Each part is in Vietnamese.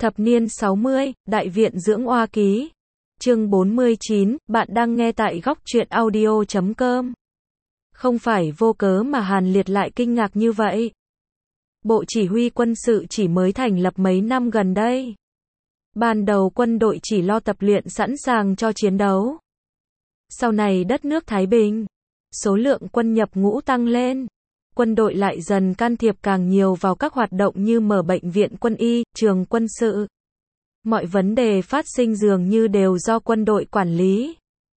Thập niên 60, Đại viện dưỡng oa ký. Chương 49, bạn đang nghe tại góc truyện audio.com. Không phải vô cớ mà Hàn Liệt lại kinh ngạc như vậy. Bộ chỉ huy quân sự chỉ mới thành lập mấy năm gần đây. Ban đầu quân đội chỉ lo tập luyện sẵn sàng cho chiến đấu. Sau này đất nước thái bình, số lượng quân nhập ngũ tăng lên. Quân đội lại dần can thiệp càng nhiều vào các hoạt động như mở bệnh viện quân y, trường quân sự. Mọi vấn đề phát sinh dường như đều do quân đội quản lý.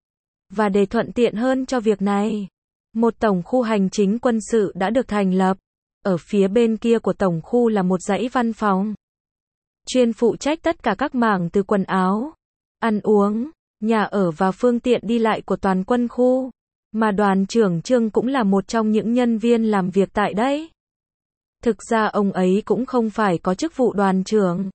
Và để thuận tiện hơn cho việc này, một tổng khu hành chính quân sự đã được thành lập. Ở phía bên kia của tổng khu là một dãy văn phòng, chuyên phụ trách tất cả các mảng từ quần áo, ăn uống, nhà ở và phương tiện đi lại của toàn quân khu. Mà đoàn trưởng Trương cũng là một trong những nhân viên làm việc tại đây. Thực ra ông ấy cũng không phải có chức vụ đoàn trưởng,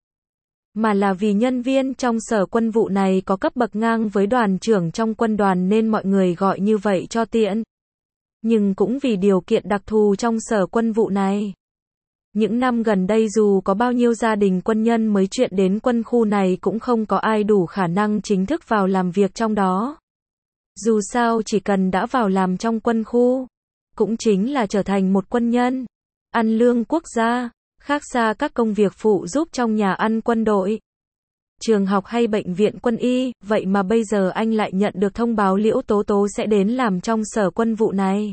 mà là vì nhân viên trong sở quân vụ này có cấp bậc ngang với đoàn trưởng trong quân đoàn nên mọi người gọi như vậy cho tiện. Nhưng cũng vì điều kiện đặc thù trong sở quân vụ này. Những năm gần đây dù có bao nhiêu gia đình quân nhân mới chuyển đến quân khu này cũng không có ai đủ khả năng chính thức vào làm việc trong đó. Dù sao chỉ cần đã vào làm trong quân khu, cũng chính là trở thành một quân nhân, ăn lương quốc gia, khác xa các công việc phụ giúp trong nhà ăn quân đội, trường học hay bệnh viện quân y. Vậy mà bây giờ anh lại nhận được thông báo Liễu Tố Tố sẽ đến làm trong sở quân vụ này.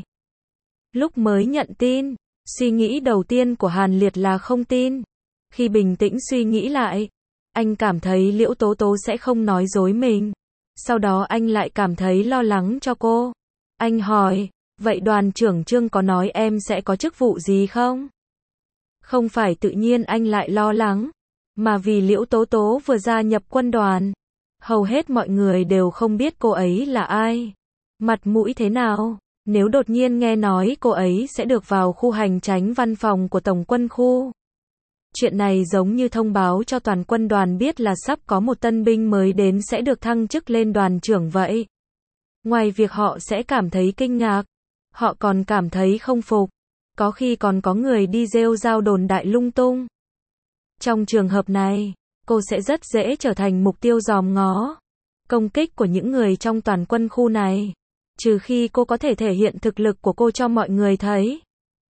Lúc mới nhận tin, suy nghĩ đầu tiên của Hàn Liệt là không tin. Khi bình tĩnh suy nghĩ lại, anh cảm thấy Liễu Tố Tố sẽ không nói dối mình. Sau đó anh lại cảm thấy lo lắng cho cô. Anh hỏi, vậy đoàn trưởng Trương có nói em sẽ có chức vụ gì không? Không phải tự nhiên anh lại lo lắng, mà vì Liễu Tố Tố vừa gia nhập quân đoàn. Hầu hết mọi người đều không biết cô ấy là ai, mặt mũi thế nào. Nếu đột nhiên nghe nói cô ấy sẽ được vào khu hành chánh văn phòng của tổng quân khu. Chuyện này giống như thông báo cho toàn quân đoàn biết là sắp có một tân binh mới đến sẽ được thăng chức lên đoàn trưởng vậy. Ngoài việc họ sẽ cảm thấy kinh ngạc, họ còn cảm thấy không phục. Có khi còn có người đi rêu rao đồn đại lung tung. Trong trường hợp này, cô sẽ rất dễ trở thành mục tiêu dòm ngó, công kích của những người trong toàn quân khu này. Trừ khi cô có thể thể hiện thực lực của cô cho mọi người thấy.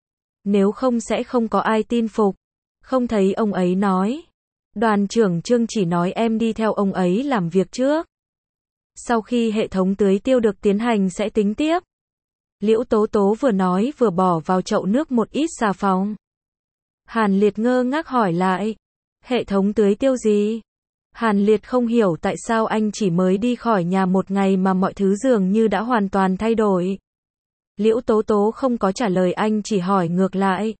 Nếu không sẽ không có ai tin phục. Không thấy ông ấy nói. Đoàn trưởng Trương chỉ nói em đi theo ông ấy làm việc trước. Sau khi hệ thống tưới tiêu được tiến hành sẽ tính tiếp. Liễu Tố Tố vừa nói vừa bỏ vào chậu nước một ít xà phòng. Hàn Liệt ngơ ngác hỏi lại. Hệ thống tưới tiêu gì? Hàn Liệt không hiểu tại sao anh chỉ mới đi khỏi nhà một ngày mà mọi thứ dường như đã hoàn toàn thay đổi. Liễu Tố Tố không có trả lời anh chỉ hỏi ngược lại.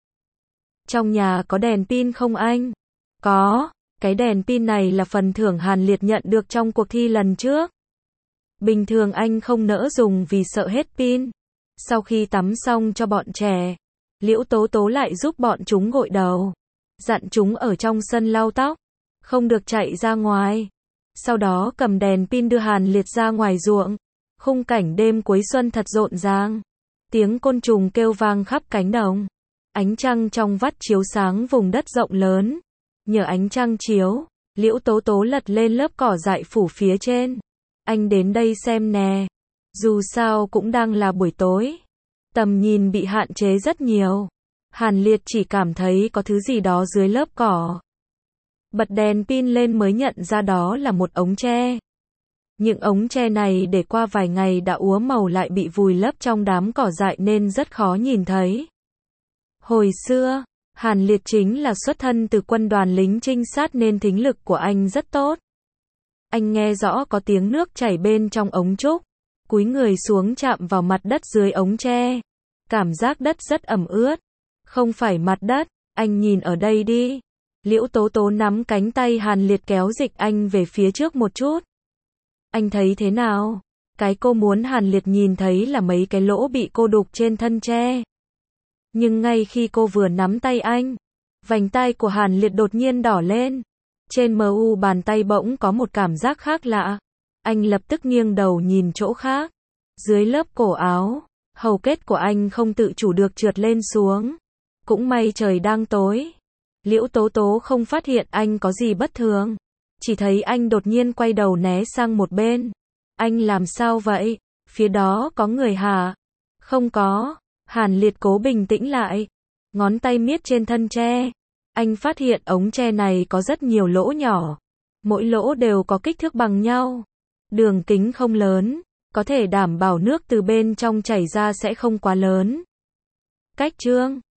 Trong nhà có đèn pin không anh? Có, cái đèn pin này là phần thưởng Hàn Liệt nhận được trong cuộc thi lần trước. Bình thường anh không nỡ dùng vì sợ hết pin. Sau khi tắm xong cho bọn trẻ, Liễu Tố Tố lại giúp bọn chúng gội đầu, dặn chúng ở trong sân lau tóc, không được chạy ra ngoài. Sau đó cầm đèn pin đưa Hàn Liệt ra ngoài ruộng. Khung cảnh đêm cuối xuân thật rộn ràng. Tiếng côn trùng kêu vang khắp cánh đồng. Ánh trăng trong vắt chiếu sáng vùng đất rộng lớn. Nhờ ánh trăng chiếu, Liễu Tố Tố lật lên lớp cỏ dại phủ phía trên. Anh đến đây xem nè. Dù sao cũng đang là buổi tối, tầm nhìn bị hạn chế rất nhiều. Hàn Liệt chỉ cảm thấy có thứ gì đó dưới lớp cỏ. Bật đèn pin lên mới nhận ra đó là một ống tre. Những ống tre này để qua vài ngày đã úa màu lại bị vùi lấp trong đám cỏ dại nên rất khó nhìn thấy. Hồi xưa, Hàn Liệt chính là xuất thân từ quân đoàn lính trinh sát nên thính lực của anh rất tốt. Anh nghe rõ có tiếng nước chảy bên trong ống trúc, cúi người xuống chạm vào mặt đất dưới ống tre. Cảm giác đất rất ẩm ướt. Không phải mặt đất, anh nhìn ở đây đi. Liễu Tố Tố nắm cánh tay Hàn Liệt kéo dịch anh về phía trước một chút. Anh thấy thế nào? Cái cô muốn Hàn Liệt nhìn thấy là mấy cái lỗ bị cô đục trên thân tre. Nhưng ngay khi cô vừa nắm tay anh, vành tay của Hàn Liệt đột nhiên đỏ lên. Trên mu bàn tay bỗng có một cảm giác khác lạ. Anh lập tức nghiêng đầu nhìn chỗ khác. Dưới lớp cổ áo, hầu kết của anh không tự chủ được trượt lên xuống. Cũng may trời đang tối. Liễu Tố Tố không phát hiện anh có gì bất thường. Chỉ thấy anh đột nhiên quay đầu né sang một bên. Anh làm sao vậy? Phía đó có người hả? Không có. Hàn Liệt cố bình tĩnh lại. Ngón tay miết trên thân tre. Anh phát hiện ống tre này có rất nhiều lỗ nhỏ. Mỗi lỗ đều có kích thước bằng nhau. Đường kính không lớn. Có thể đảm bảo nước từ bên trong chảy ra sẽ không quá lớn. Cách trương.